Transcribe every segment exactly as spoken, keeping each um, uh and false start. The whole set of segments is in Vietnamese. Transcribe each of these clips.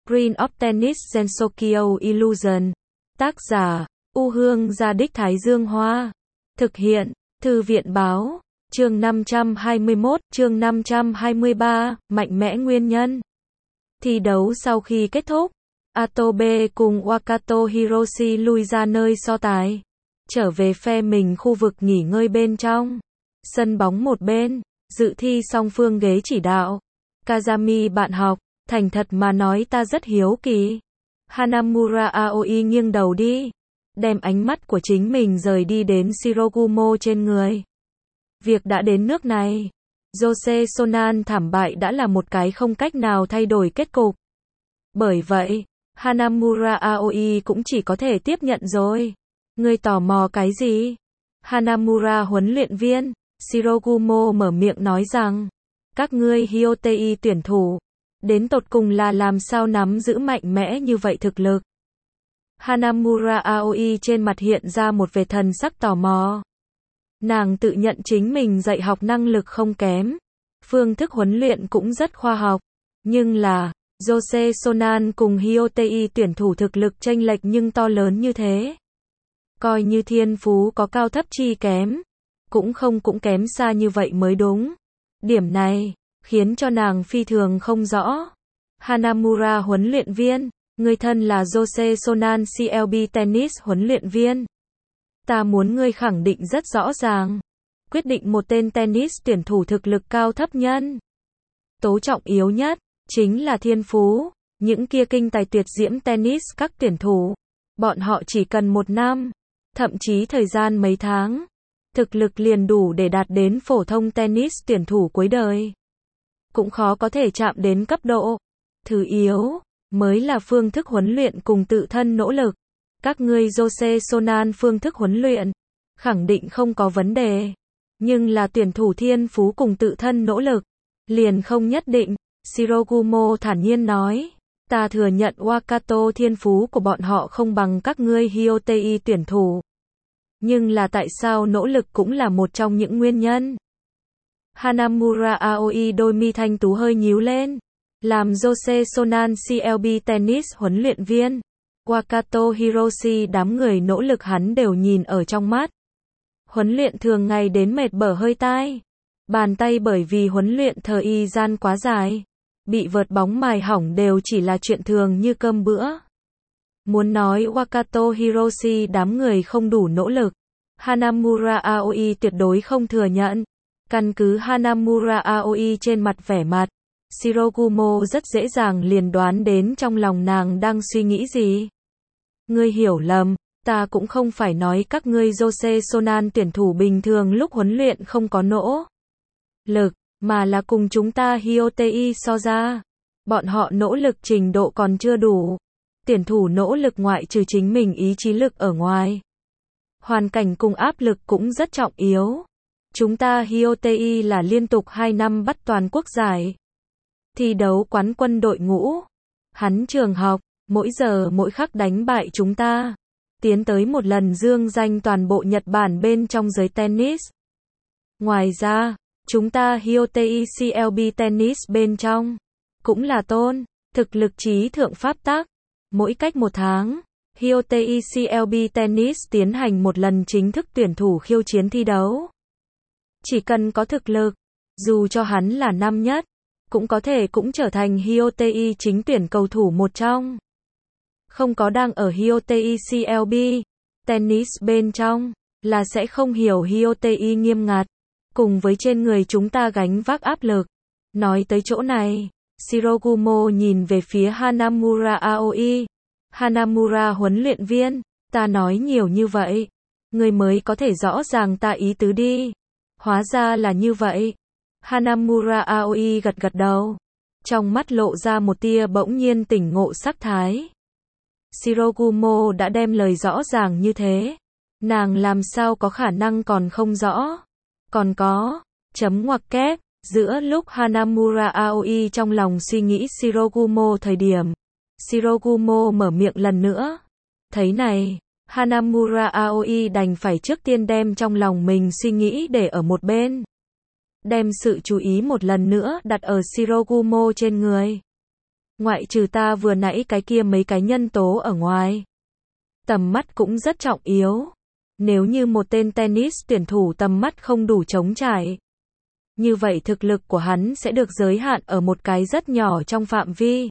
Queen of Tennis Gensokyo Illusion. Tác giả, U Hương Gia Đích Thái Dương Hoa. Thực hiện, Thư viện Báo. Chương năm trăm hai mươi mốt, chương năm trăm hai mươi ba, mạnh mẽ nguyên nhân. Thi đấu sau khi kết thúc, Atobe cùng Wakato Hiroshi lui ra nơi so tài, trở về phe mình khu vực nghỉ ngơi bên trong sân bóng một bên. Dự thi song phương ghế chỉ đạo. Kazami bạn học, thành thật mà nói ta rất hiếu kỳ. Hanamura Aoi nghiêng đầu đi, đem ánh mắt của chính mình rời đi đến Shirogumo trên người. Việc đã đến nước này, Jose Sonan thảm bại đã là một cái không cách nào thay đổi kết cục. Bởi vậy, Hanamura Aoi cũng chỉ có thể tiếp nhận rồi. Ngươi tò mò cái gì? Hanamura huấn luyện viên, Shirogumo mở miệng nói rằng, các ngươi Hyotei tuyển thủ, đến tột cùng là làm sao nắm giữ mạnh mẽ như vậy thực lực? Hanamura Aoi trên mặt hiện ra một vẻ thần sắc tò mò. Nàng tự nhận chính mình dạy học năng lực không kém, phương thức huấn luyện cũng rất khoa học, nhưng là, Jose Sonan cùng Hyotei tuyển thủ thực lực chênh lệch nhưng to lớn như thế. Coi như thiên phú có cao thấp chi kém, cũng không cũng kém xa như vậy mới đúng. Điểm này, khiến cho nàng phi thường không rõ. Hanamura huấn luyện viên, người thân là Jose Sonan xê lờ bê Tennis huấn luyện viên. Ta muốn ngươi khẳng định rất rõ ràng. Quyết định một tên tennis tuyển thủ thực lực cao thấp nhân tố trọng yếu nhất, chính là thiên phú. Những kia kinh tài tuyệt diễm tennis các tuyển thủ, bọn họ chỉ cần một năm, thậm chí thời gian mấy tháng, thực lực liền đủ để đạt đến phổ thông tennis tuyển thủ cuối đời. Cũng khó có thể chạm đến cấp độ. Thứ yếu, mới là phương thức huấn luyện cùng tự thân nỗ lực. Các ngươi Jose Sonan phương thức huấn luyện, khẳng định không có vấn đề. Nhưng là tuyển thủ thiên phú cùng tự thân nỗ lực, liền không nhất định. Shirogumo thản nhiên nói, ta thừa nhận Wakato thiên phú của bọn họ không bằng các ngươi Hyotei tuyển thủ. Nhưng là tại sao nỗ lực cũng là một trong những nguyên nhân? Hanamura Aoi đôi mi thanh tú hơi nhíu lên. Làm Jose Sonan xê lờ bê Tennis huấn luyện viên, Wakato Hiroshi đám người nỗ lực hắn đều nhìn ở trong mắt. Huấn luyện thường ngày đến mệt bở hơi tai. Bàn tay bởi vì huấn luyện thời gian quá dài, bị vợt bóng mài hỏng đều chỉ là chuyện thường như cơm bữa. Muốn nói Wakato Hiroshi đám người không đủ nỗ lực, Hanamura Aoi tuyệt đối không thừa nhận. Căn cứ Hanamura Aoi trên mặt vẻ mặt, Shirogumo rất dễ dàng liền đoán đến trong lòng nàng đang suy nghĩ gì. Ngươi hiểu lầm, ta cũng không phải nói các ngươi Jose Sonan tuyển thủ bình thường lúc huấn luyện không có nỗ lực, mà là cùng chúng ta Hyotei so ra. Bọn họ nỗ lực trình độ còn chưa đủ. Tuyển thủ nỗ lực ngoại trừ chính mình ý chí lực ở ngoài, hoàn cảnh cùng áp lực cũng rất trọng yếu. Chúng ta Hyotei là liên tục hai năm bắt toàn quốc giải thi đấu quán quân đội ngũ. Hắn trường học, mỗi giờ mỗi khắc đánh bại chúng ta, tiến tới một lần dương danh toàn bộ Nhật Bản bên trong giới tennis. Ngoài ra, chúng ta Hyotei xê lờ bê Tennis bên trong, cũng là tôn, thực lực trí thượng pháp tắc. Mỗi cách một tháng, Hyotei xê lờ bê Tennis tiến hành một lần chính thức tuyển thủ khiêu chiến thi đấu. Chỉ cần có thực lực, dù cho hắn là năm nhất, cũng có thể cũng trở thành Hyotei chính tuyển cầu thủ một trong. Không có đang ở Hyotei xê lờ bê Tennis bên trong, là sẽ không hiểu Hyotei nghiêm ngặt, cùng với trên người chúng ta gánh vác áp lực. Nói tới chỗ này, Shirogumo nhìn về phía Hanamura Aoi. Hanamura huấn luyện viên, ta nói nhiều như vậy, ngươi mới có thể rõ ràng ta ý tứ đi. Hóa ra là như vậy. Hanamura Aoi gật gật đầu, trong mắt lộ ra một tia bỗng nhiên tỉnh ngộ sắc thái. Shirogumo đã đem lời rõ ràng như thế, nàng làm sao có khả năng còn không rõ. Còn có, chấm ngoặc kép, giữa lúc Hanamura Aoi trong lòng suy nghĩ Shirogumo thời điểm, Shirogumo mở miệng lần nữa. Thấy này, Hanamura Aoi đành phải trước tiên đem trong lòng mình suy nghĩ để ở một bên. Đem sự chú ý một lần nữa đặt ở Shirogumo trên người. Ngoại trừ ta vừa nãy cái kia mấy cái nhân tố ở ngoài. Tầm mắt cũng rất trọng yếu. Nếu như một tên tennis tuyển thủ tầm mắt không đủ trống trải, như vậy thực lực của hắn sẽ được giới hạn ở một cái rất nhỏ trong phạm vi.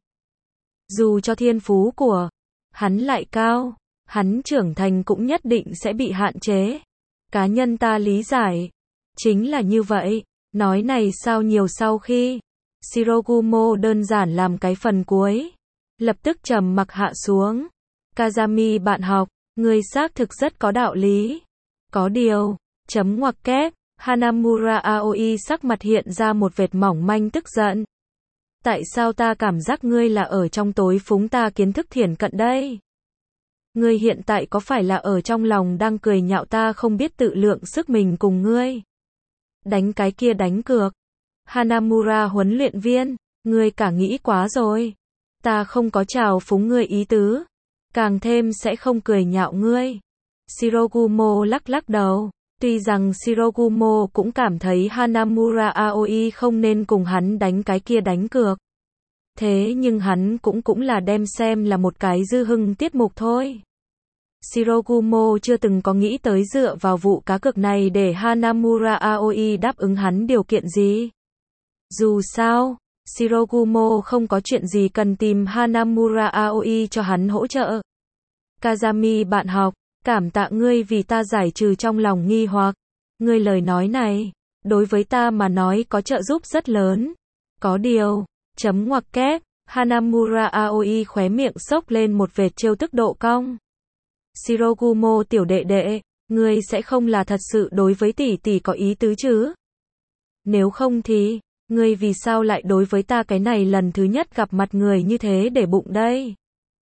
Dù cho thiên phú của hắn lại cao, hắn trưởng thành cũng nhất định sẽ bị hạn chế. Cá nhân ta lý giải, chính là như vậy. Nói này sao nhiều sau khi Shirogumo đơn giản làm cái phần cuối, lập tức trầm mặc hạ xuống. Kazami bạn học, ngươi xác thực rất có đạo lý. Có điều, chấm ngoặc kép, Hanamura Aoi sắc mặt hiện ra một vệt mỏng manh tức giận. Tại sao ta cảm giác ngươi là ở trong tối phúng ta kiến thức thiển cận đây? Ngươi hiện tại có phải là ở trong lòng đang cười nhạo ta không biết tự lượng sức mình cùng ngươi? Đánh cái kia đánh cược. Hanamura huấn luyện viên, ngươi cả nghĩ quá rồi. Ta không có chào phúng ngươi ý tứ. Càng thêm sẽ không cười nhạo ngươi. Shirogumo lắc lắc đầu. Tuy rằng Shirogumo cũng cảm thấy Hanamura Aoi không nên cùng hắn đánh cái kia đánh cược. Thế nhưng hắn cũng cũng là đem xem là một cái dư hưng tiết mục thôi. Shirogumo chưa từng có nghĩ tới dựa vào vụ cá cược này để Hanamura Aoi đáp ứng hắn điều kiện gì. Dù sao, Shirogumo không có chuyện gì cần tìm Hanamura Aoi cho hắn hỗ trợ. Kazami bạn học, cảm tạ ngươi vì ta giải trừ trong lòng nghi hoặc. Ngươi lời nói này, đối với ta mà nói có trợ giúp rất lớn. Có điều, chấm ngoặc kép, Hanamura Aoi khóe miệng xốc lên một vệt trêu tức độ cong. Shirogumo tiểu đệ đệ, ngươi sẽ không là thật sự đối với tỷ tỷ có ý tứ chứ? Nếu không thì, ngươi vì sao lại đối với ta cái này lần thứ nhất gặp mặt người như thế để bụng đây?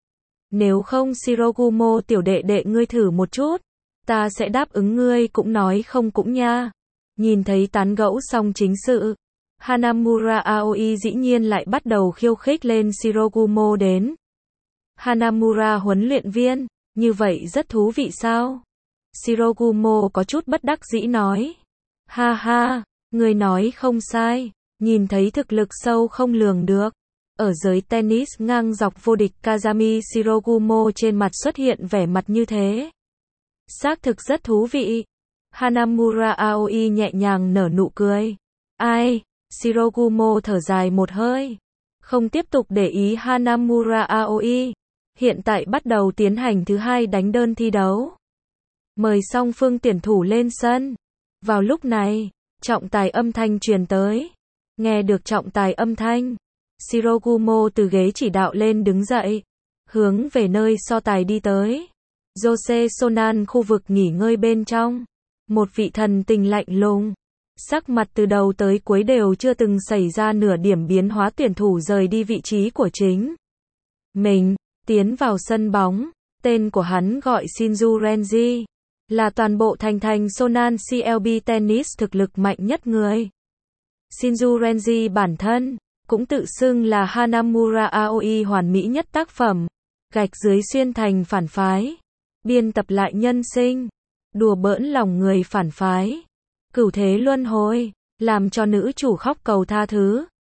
Nếu không Shirogumo tiểu đệ đệ ngươi thử một chút, ta sẽ đáp ứng ngươi cũng nói không cũng nha. Nhìn thấy tán gẫu xong chính sự, Hanamura Aoi dĩ nhiên lại bắt đầu khiêu khích lên Shirogumo đến. Hanamura huấn luyện viên, như vậy rất thú vị sao? Shirogumo có chút bất đắc dĩ nói. Ha ha, ngươi nói không sai, nhìn thấy thực lực sâu không lường được. Ở giới tennis ngang dọc vô địch Kazami Shirogumo trên mặt xuất hiện vẻ mặt như thế. Xác thực rất thú vị. Hanamura Aoi nhẹ nhàng nở nụ cười. Ai? Shirogumo thở dài một hơi. Không tiếp tục để ý Hanamura Aoi. Hiện tại bắt đầu tiến hành thứ hai đánh đơn thi đấu. Mời song phương tuyển thủ lên sân. Vào lúc này, trọng tài âm thanh truyền tới. Nghe được trọng tài âm thanh, Shirogumo từ ghế chỉ đạo lên đứng dậy, hướng về nơi so tài đi tới. Jose Sonan khu vực nghỉ ngơi bên trong. Một vị thần tình lạnh lùng, sắc mặt từ đầu tới cuối đều chưa từng xảy ra nửa điểm biến hóa tuyển thủ rời đi vị trí của chính mình, tiến vào sân bóng. Tên của hắn gọi Shinju Renji, là toàn bộ thành thành Sonan xê lờ bê Tennis thực lực mạnh nhất người. Shinju Renji bản thân cũng tự xưng là Hanamura Aoi hoàn mỹ nhất tác phẩm, gạch dưới xuyên thành phản phái, biên tập lại nhân sinh, đùa bỡn lòng người phản phái, cửu thế luân hồi, làm cho nữ chủ khóc cầu tha thứ.